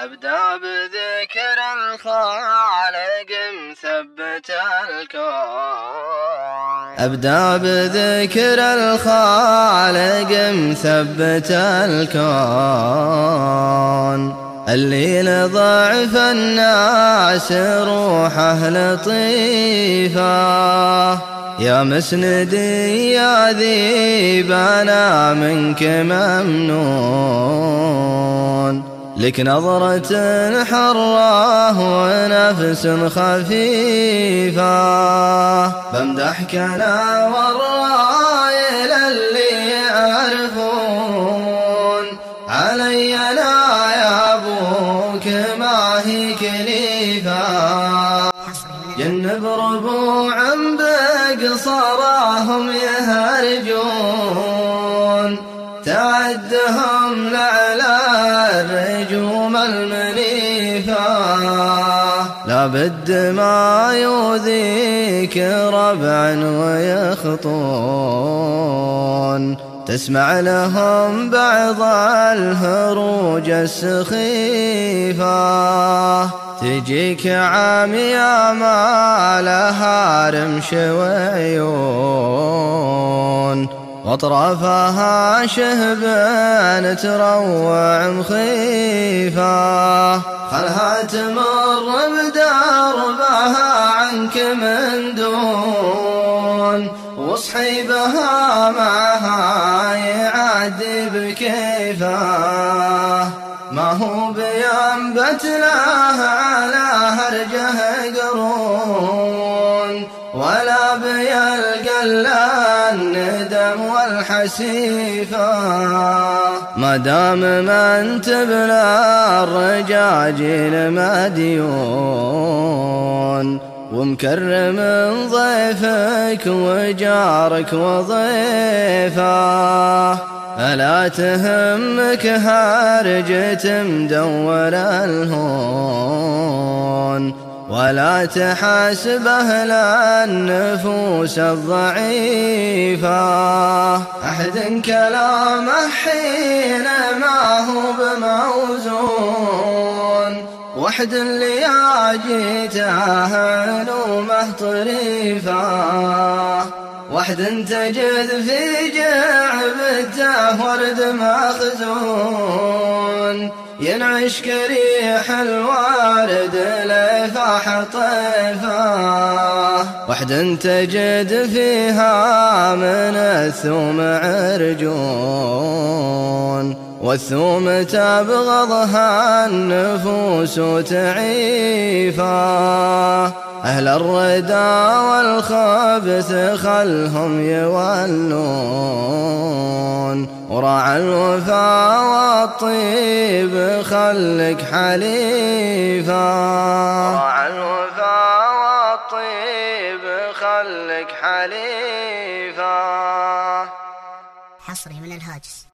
أبدأ بذكر الخالق مثبت الكون. أبدأ بذكر الخالق مثبت الكون، اللي لضعف الناس روحه لطيفة. يا مسندي يا ذيب أنا منك ممنون، لك نظرة حرة ونفس خفيفة. بمدحك أنا والرايل اللي يعرفون، علي أنا يا أبوك ما هي كليفة. جنب ربوع بقصراهم يهرجون، تعدهم لعلى الرجوم المنيفة. لابد ما يؤذيك ربعا ويخطون، تسمع لهم بعض الهروج السخيفة. تجيك عامية ما لها رمش وعيون، واطرافها شهبان تروع مخيفة. خلها تمر بدربها عنك من دون، وصحيبها معها يعدي بكيفه. ما هو بينبت له على هرجه قرون، ولا بيلقى الا الندم والحسيفة. ما دام من تبلى الرجاجيل مديون، ومكرم ضيفك وجارك وضيفه. ألا تهمك هرجة مدور الهون، ولا تحاسبه للنفوس الضعيفة. أحد كلامه حين ما هو بموزون، وحد اللي جيته علومه طريفة. وحد تجد في جعبته ورد مخزون، ينعش كريح الوارد لفاح طيفه. وحد تجد فيها من الثوم عرجون، والثوم تبغضها النفوس تعيفه. أهل الردى والخبث خلهم يولون، وراعى الوفا والطيب خلك حليفا. وراعى الوفا والطيب خلك حليفا. حصري من الهاجس.